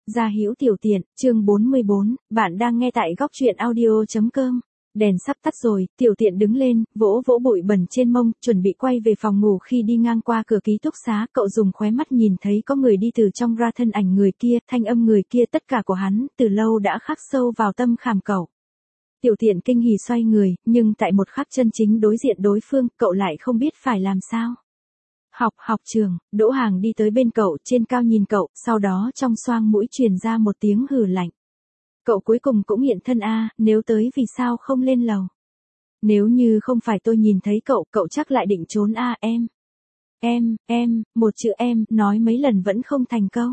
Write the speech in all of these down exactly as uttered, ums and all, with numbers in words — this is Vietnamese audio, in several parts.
Gia Hữu Tiểu Tiện, chương bốn mươi bốn, bạn đang nghe tại góc truyện audio.com. Đèn sắp tắt rồi, Tiểu Tiện đứng lên, vỗ vỗ bụi bẩn trên mông, chuẩn bị quay về phòng ngủ khi đi ngang qua cửa ký túc xá, cậu dùng khóe mắt nhìn thấy có người đi từ trong ra, thân ảnh người kia, thanh âm người kia, tất cả của hắn, từ lâu đã khắc sâu vào tâm khảm cậu. Tiểu Tiện kinh hỉ xoay người, nhưng tại một khắc chân chính đối diện đối phương, cậu lại không biết phải làm sao. Học, học trường, Đỗ Hàng đi tới bên cậu, trên cao nhìn cậu, sau đó trong xoang mũi truyền ra một tiếng hừ lạnh. Cậu cuối cùng cũng hiện thân a, nếu tới vì sao không lên lầu? Nếu như không phải tôi nhìn thấy cậu, cậu chắc lại định trốn a em. Em, em, một chữ em, nói mấy lần vẫn không thành câu.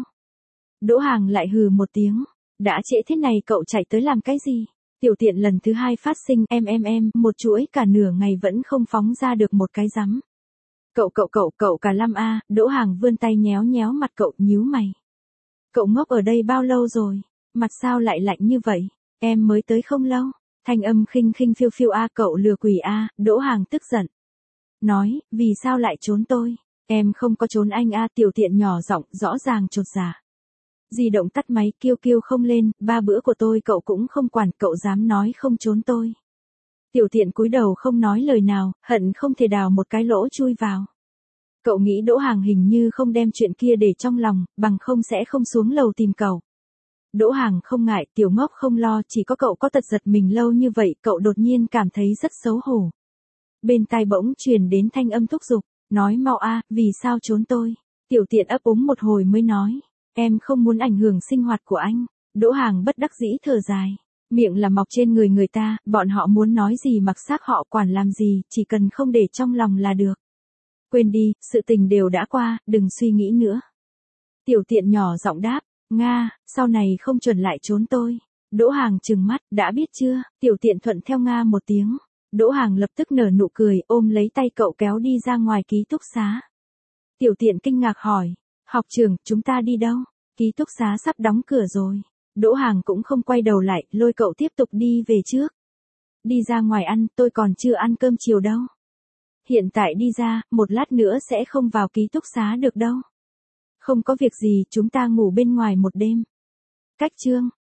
Đỗ Hàng lại hừ một tiếng, đã trễ thế này cậu chạy tới làm cái gì? Tiểu Tiện lần thứ hai phát sinh em em em, một chuỗi cả nửa ngày vẫn không phóng ra được một cái rắm. Cậu cậu cậu cậu cả lâm a, Đỗ Hàng vươn tay nhéo nhéo mặt cậu, nhíu mày. Cậu ngốc ở đây bao lâu rồi? Mặt sao lại lạnh như vậy? Em mới tới không lâu. Thanh âm khinh khinh phiêu phiêu a, cậu lừa quỷ a, Đỗ Hàng tức giận. Nói, vì sao lại trốn tôi? Em không có trốn anh a, Tiểu Tiện nhỏ giọng, rõ ràng chột dạ. Di động tắt máy, kêu kêu không lên, ba bữa của tôi cậu cũng không quản, cậu dám nói không trốn tôi. Tiểu Tiện cúi đầu không nói lời nào, hận không thể đào một cái lỗ chui vào. Cậu nghĩ Đỗ Hàng hình như không đem chuyện kia để trong lòng, bằng không sẽ không xuống lầu tìm cậu. Đỗ Hàng không ngại, tiểu ngốc không lo, chỉ có cậu có tật giật mình lâu như vậy, cậu đột nhiên cảm thấy rất xấu hổ. Bên tai bỗng truyền đến thanh âm thúc giục, nói mau a, vì sao trốn tôi? Tiểu Tiện ấp úng một hồi mới nói, em không muốn ảnh hưởng sinh hoạt của anh. Đỗ Hàng bất đắc dĩ thở dài. Miệng là mọc trên người người ta, bọn họ muốn nói gì mặc xác họ quản làm gì, chỉ cần không để trong lòng là được. Quên đi, sự tình đều đã qua, đừng suy nghĩ nữa. Tiểu Tiện nhỏ giọng đáp, Nga, sau này không chuẩn lại trốn tôi. Đỗ Hàng trừng mắt, đã biết chưa? Tiểu Tiện thuận theo Nga một tiếng. Đỗ Hàng lập tức nở nụ cười, ôm lấy tay cậu kéo đi ra ngoài ký túc xá. Tiểu Tiện kinh ngạc hỏi, học trưởng, chúng ta đi đâu? Ký túc xá sắp đóng cửa rồi. Đỗ Hàng cũng không quay đầu lại, lôi cậu tiếp tục đi về trước. Đi ra ngoài ăn, tôi còn chưa ăn cơm chiều đâu. Hiện tại đi ra, một lát nữa sẽ không vào ký túc xá được đâu. Không có việc gì, chúng ta ngủ bên ngoài một đêm. Cách chương.